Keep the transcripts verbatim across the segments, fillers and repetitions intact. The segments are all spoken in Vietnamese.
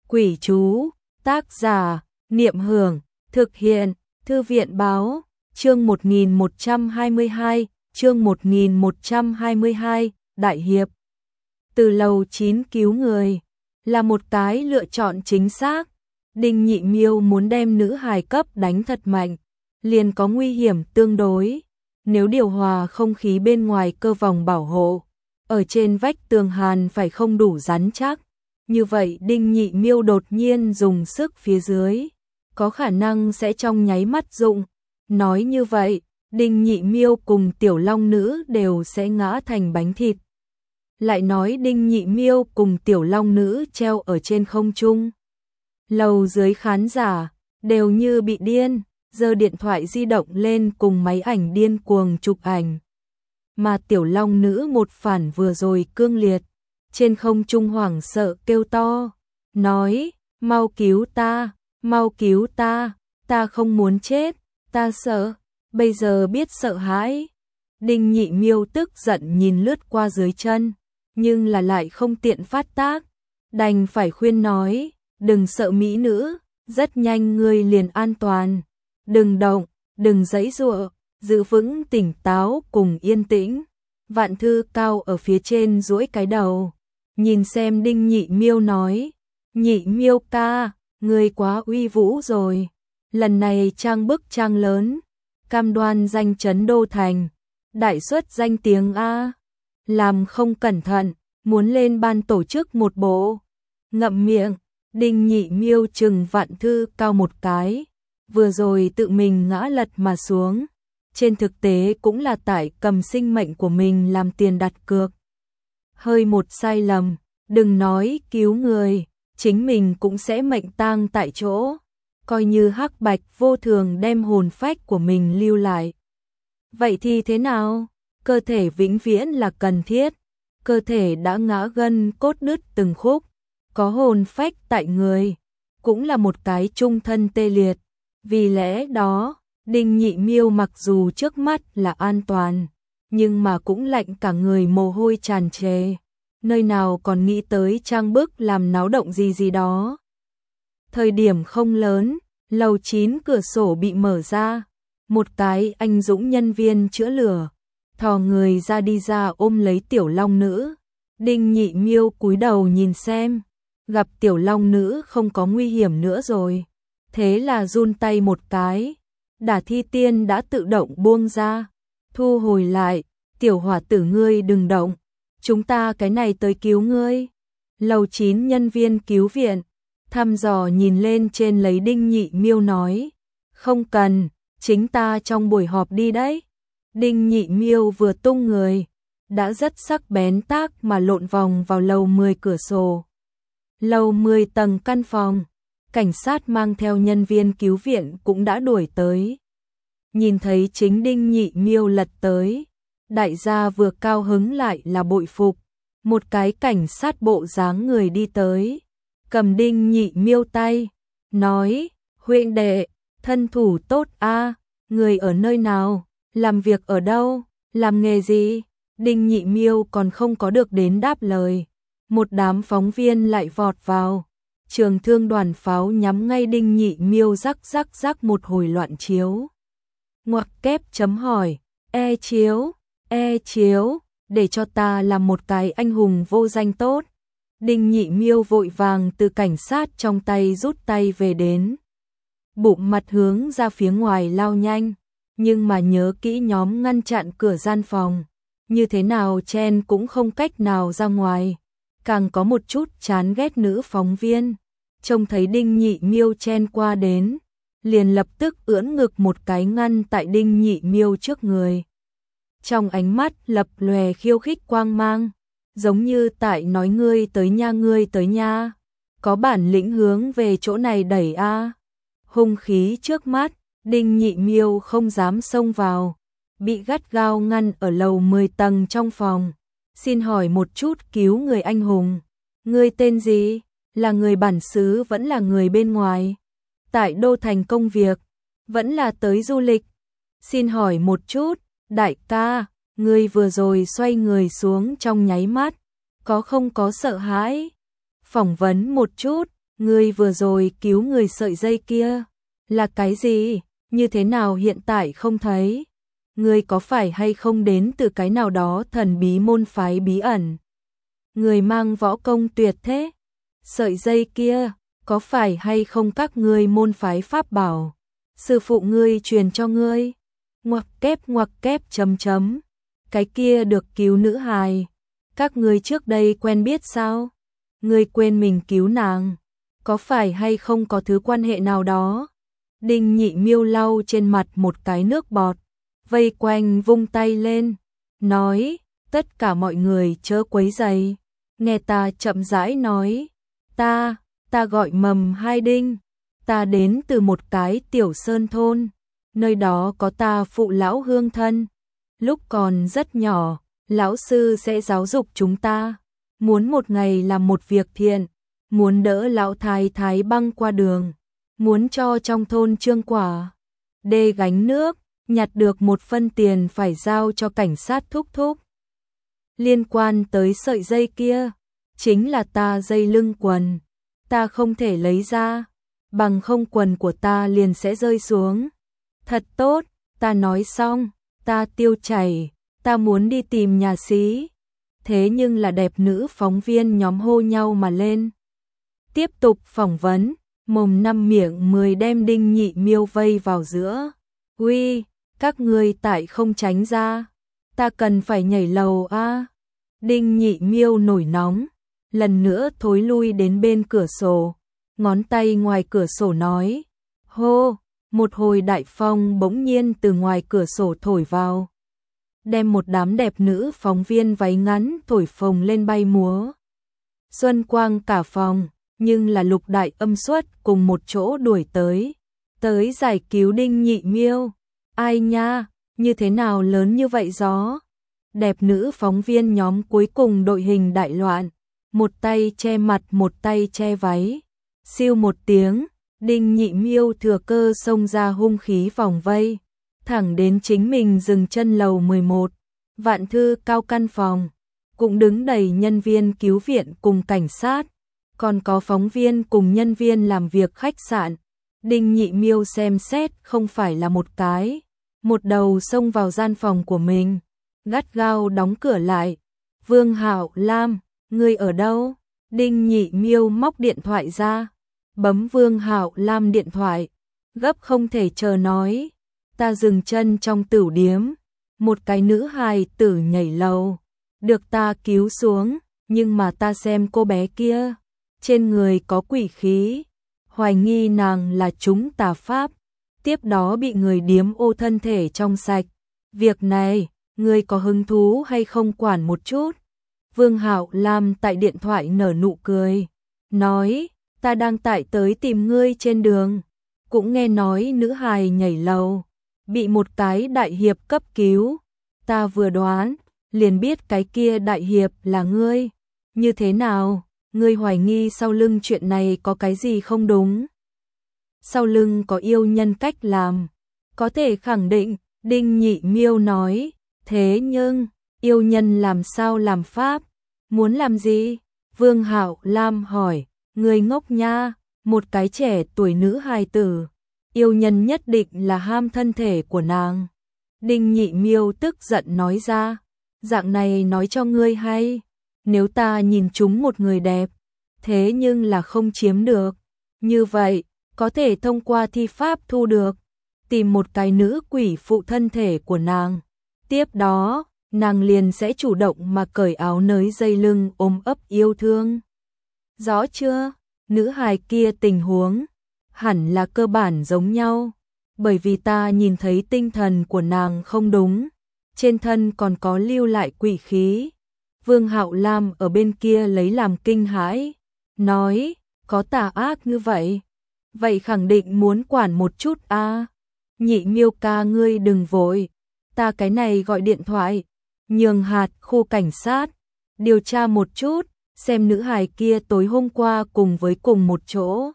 Quỷ chú, tác giả, Niệm Hưởng, thực hiện, Thư viện báo, chương một nghìn một trăm hai mươi hai, chương một nghìn một trăm hai mươi hai, Đại Hiệp. Từ lầu chín cứu người, là một cái lựa chọn chính xác. Đinh Nhị Miêu muốn đem nữ hài cấp đánh thật mạnh, liền có nguy hiểm tương đối. Nếu điều hòa không khí bên ngoài cơ vòng bảo hộ, ở trên vách tường hàn phải không đủ rắn chắc. Như vậy Đinh Nhị Miêu đột nhiên dùng sức phía dưới, có khả năng sẽ trong nháy mắt dụng. Nói như vậy, Đinh Nhị Miêu cùng Tiểu Long Nữ đều sẽ ngã thành bánh thịt. Lại nói Đinh Nhị Miêu cùng Tiểu Long Nữ treo ở trên không trung. Lầu dưới khán giả đều như bị điên, giơ điện thoại di động lên cùng máy ảnh điên cuồng chụp ảnh. Mà Tiểu Long Nữ một phản vừa rồi cương liệt, trên không trung hoảng sợ kêu to, nói, mau cứu ta, mau cứu ta, ta không muốn chết, ta sợ, bây giờ biết sợ hãi. Đinh Nhị Miêu tức giận nhìn lướt qua dưới chân, nhưng là lại không tiện phát tác, đành phải khuyên nói, đừng sợ mỹ nữ, rất nhanh ngươi liền an toàn, đừng động, đừng giãy giụa, giữ vững tỉnh táo cùng yên tĩnh. Vạn Thư Cao ở phía trên duỗi cái đầu, nhìn xem Đinh Nhị Miêu nói, Nhị Miêu ca, ngươi quá uy vũ rồi, lần này trang bức trang lớn, cam đoan danh chấn đô thành, đại xuất danh tiếng a. Làm không cẩn thận, muốn lên ban tổ chức một bộ. Ngậm miệng, Đinh Nhị Miêu chừng Vạn Thư Cao một cái, vừa rồi tự mình ngã lật mà xuống, trên thực tế cũng là tại cầm sinh mệnh của mình làm tiền đặt cược. Hơi một sai lầm, đừng nói cứu người, chính mình cũng sẽ mệnh tang tại chỗ, coi như Hắc Bạch vô thường đem hồn phách của mình lưu lại. Vậy thì thế nào? Cơ thể vĩnh viễn là cần thiết, cơ thể đã ngã gân cốt đứt từng khúc, có hồn phách tại người, cũng là một cái chung thân tê liệt. Vì lẽ đó, Đinh Nhị Miêu mặc dù trước mắt là an toàn, nhưng mà cũng lạnh cả người mồ hôi tràn trề, nơi nào còn nghĩ tới trang bức làm náo động gì gì đó. Thời điểm không lớn, lầu chín cửa sổ bị mở ra, một cái anh dũng nhân viên chữa lửa, thò người ra đi ra ôm lấy Tiểu Long Nữ. Đinh Nhị Miêu cúi đầu nhìn xem, gặp Tiểu Long Nữ không có nguy hiểm nữa rồi, thế là run tay một cái, Đả Thi Tiên đã tự động buông ra, thu hồi lại, tiểu hỏa tử ngươi đừng động, chúng ta cái này tới cứu ngươi. Lầu chín nhân viên cứu viện, thăm dò nhìn lên trên lấy Đinh Nhị Miêu nói, không cần, chính ta trong buổi họp đi đấy. Đinh Nhị Miêu vừa tung người, đã rất sắc bén tác mà lộn vòng vào lầu mười cửa sổ. Lầu mười tầng căn phòng, cảnh sát mang theo nhân viên cứu viện cũng đã đuổi tới. Nhìn thấy chính Đinh Nhị Miêu lật tới, đại gia vừa cao hứng lại là bội phục. Một cái cảnh sát bộ dáng người đi tới, cầm Đinh Nhị Miêu tay, nói, huynh đệ, thân thủ tốt a, người ở nơi nào, làm việc ở đâu, làm nghề gì? Đinh Nhị Miêu còn không có được đến đáp lời, một đám phóng viên lại vọt vào. Trường thương đoàn pháo nhắm ngay Đinh Nhị Miêu rắc rắc rắc một hồi loạn chiếu. Ngoặc kép chấm hỏi, e chiếu, e chiếu, để cho ta làm một cái anh hùng vô danh tốt. Đinh Nhị Miêu vội vàng từ cảnh sát trong tay rút tay về đến. Bụng mặt hướng ra phía ngoài lao nhanh, nhưng mà nhớ kỹ nhóm ngăn chặn cửa gian phòng. Như thế nào chen cũng không cách nào ra ngoài. Càng có một chút chán ghét nữ phóng viên, trông thấy Đinh Nhị Miêu chen qua đến, liền lập tức ưỡn ngực một cái ngăn tại Đinh Nhị Miêu trước người. Trong ánh mắt lập lòe khiêu khích quang mang, giống như tại nói ngươi tới nha ngươi tới nha, có bản lĩnh hướng về chỗ này đẩy a. Hung khí trước mắt, Đinh Nhị Miêu không dám xông vào, bị gắt gao ngăn ở lầu mười tầng trong phòng. Xin hỏi một chút cứu người anh hùng, ngươi tên gì, là người bản xứ vẫn là người bên ngoài, tại đô thành công việc, vẫn là tới du lịch. Xin hỏi một chút, đại ca, ngươi vừa rồi xoay người xuống trong nháy mắt, có không có sợ hãi? Phỏng vấn một chút, Ngươi vừa rồi cứu người sợi dây kia, là cái gì? Như thế nào hiện tại không thấy? Ngươi có phải hay không đến từ cái nào đó thần bí môn phái bí ẩn? Người mang võ công tuyệt thế? Sợi dây kia, có phải hay không các ngươi môn phái pháp bảo? Sư phụ ngươi truyền cho ngươi? Ngoặc kép ngoặc kép chấm chấm. Cái kia được cứu nữ hài. Các ngươi trước đây quen biết sao? Ngươi quên mình cứu nàng. Có phải hay không có thứ quan hệ nào đó? Đinh Nhị Miêu lau trên mặt một cái nước bọt, vây quanh vung tay lên, nói, tất cả mọi người chớ quấy rầy, nghe ta chậm rãi nói, ta, ta gọi Mầm Hai Đinh, ta đến từ một cái tiểu sơn thôn, nơi đó có ta phụ lão hương thân, lúc còn rất nhỏ, lão sư sẽ giáo dục chúng ta, muốn một ngày làm một việc thiện, muốn đỡ lão thái thái băng qua đường, muốn cho trong thôn trương quả đê gánh nước, nhặt được một phân tiền phải giao cho cảnh sát thúc thúc. Liên quan tới sợi dây kia, chính là ta dây lưng quần, ta không thể lấy ra, bằng không quần của ta liền sẽ rơi xuống. Thật tốt, ta nói xong, ta tiêu chảy, ta muốn đi tìm nhà xí. Thế nhưng là đẹp nữ phóng viên nhóm hô nhau mà lên. Tiếp tục phỏng vấn, mồm năm miệng mười đem Đinh Nhị Miêu vây vào giữa. Uy, các ngươi tại không tránh ra, ta cần phải nhảy lầu a. À. Đinh Nhị Miêu nổi nóng, lần nữa thối lui đến bên cửa sổ, ngón tay ngoài cửa sổ nói, hô, một hồi đại phong bỗng nhiên từ ngoài cửa sổ thổi vào, đem một đám đẹp nữ phóng viên váy ngắn thổi phồng lên bay múa. Xuân quang cả phòng, nhưng là Lục Đại Âm Xuất cùng một chỗ đuổi tới, tới giải cứu Đinh Nhị Miêu. Ai nha, như thế nào lớn như vậy gió? Đẹp nữ phóng viên nhóm cuối cùng đội hình đại loạn, một tay che mặt một tay che váy. Siêu một tiếng, Đinh Nhị Miêu thừa cơ xông ra hung khí vòng vây, thẳng đến chính mình dừng chân lầu mười một, vạn thư cao căn phòng, cũng đứng đầy nhân viên cứu viện cùng cảnh sát, còn có phóng viên cùng nhân viên làm việc khách sạn. Đinh Nhị Miêu xem xét không phải là một cái, một đầu xông vào gian phòng của mình, gắt gao đóng cửa lại. Vương Hạo Lam, ngươi ở đâu? Đinh Nhị Miêu móc điện thoại ra, bấm Vương Hạo Lam điện thoại, gấp không thể chờ nói, ta dừng chân trong tửu điếm, một cái nữ hài tử nhảy lầu, được ta cứu xuống, nhưng mà ta xem cô bé kia, trên người có quỷ khí, hoài nghi nàng là chúng tà pháp, tiếp đó bị người điếm ô thân thể trong sạch. Việc này, ngươi có hứng thú hay không quản một chút? Vương Hạo Lam tại điện thoại nở nụ cười, nói, ta đang tại tới tìm ngươi trên đường, cũng nghe nói nữ hài nhảy lầu, bị một cái đại hiệp cấp cứu, ta vừa đoán, liền biết cái kia đại hiệp là ngươi, như thế nào, ngươi hoài nghi sau lưng chuyện này có cái gì không đúng? Sau lưng có yêu nhân cách làm, có thể khẳng định, Đinh Nhị Miêu nói, thế nhưng, yêu nhân làm sao làm pháp, muốn làm gì? Vương Hạo Lam hỏi, người ngốc nha, một cái trẻ tuổi nữ hài tử, yêu nhân nhất định là ham thân thể của nàng. Đinh Nhị Miêu tức giận nói ra, dạng này nói cho ngươi hay, nếu ta nhìn chúng một người đẹp, thế nhưng là không chiếm được, như vậy, có thể thông qua thi pháp thu được, tìm một cái nữ quỷ phụ thân thể của nàng. Tiếp đó, nàng liền sẽ chủ động mà cởi áo nới dây lưng ôm ấp yêu thương. Rõ chưa? Nữ hài kia tình huống hẳn là cơ bản giống nhau, bởi vì ta nhìn thấy tinh thần của nàng không đúng, trên thân còn có lưu lại quỷ khí. Vương Hạo Lam ở bên kia lấy làm kinh hãi, nói, có tà ác như vậy, vậy khẳng định muốn quản một chút a. À. Nhị Miêu ca ngươi đừng vội, ta cái này gọi điện thoại, nhường hạt khu cảnh sát, điều tra một chút, xem nữ hài kia tối hôm qua cùng với cùng một chỗ.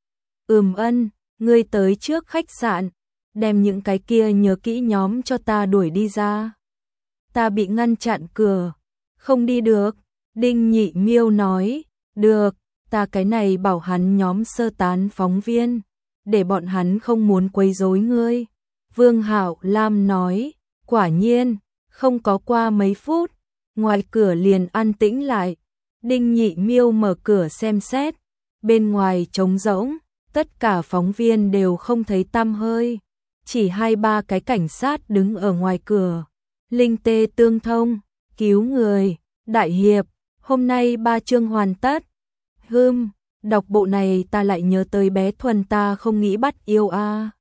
Ừm ân, ngươi tới trước khách sạn, đem những cái kia nhớ kỹ nhóm cho ta đuổi đi ra. Ta bị ngăn chặn cửa, không đi được. Đinh Nhị Miêu nói, được, Ta cái này bảo hắn nhóm sơ tán phóng viên, để bọn hắn không muốn quấy rối ngươi. Vương Hạo Lam nói, quả nhiên, không có qua mấy phút, ngoài cửa liền an tĩnh lại. Đinh Nhị Miêu mở cửa xem xét, bên ngoài trống rỗng, tất cả phóng viên đều không thấy tăm hơi, chỉ hai ba cái cảnh sát đứng ở ngoài cửa. Linh tê tương thông, cứu người, đại hiệp, hôm nay ba chương hoàn tất. Hừm, đọc bộ này ta lại nhớ tới bé Thuần ta không nghĩ bắt yêu a. À.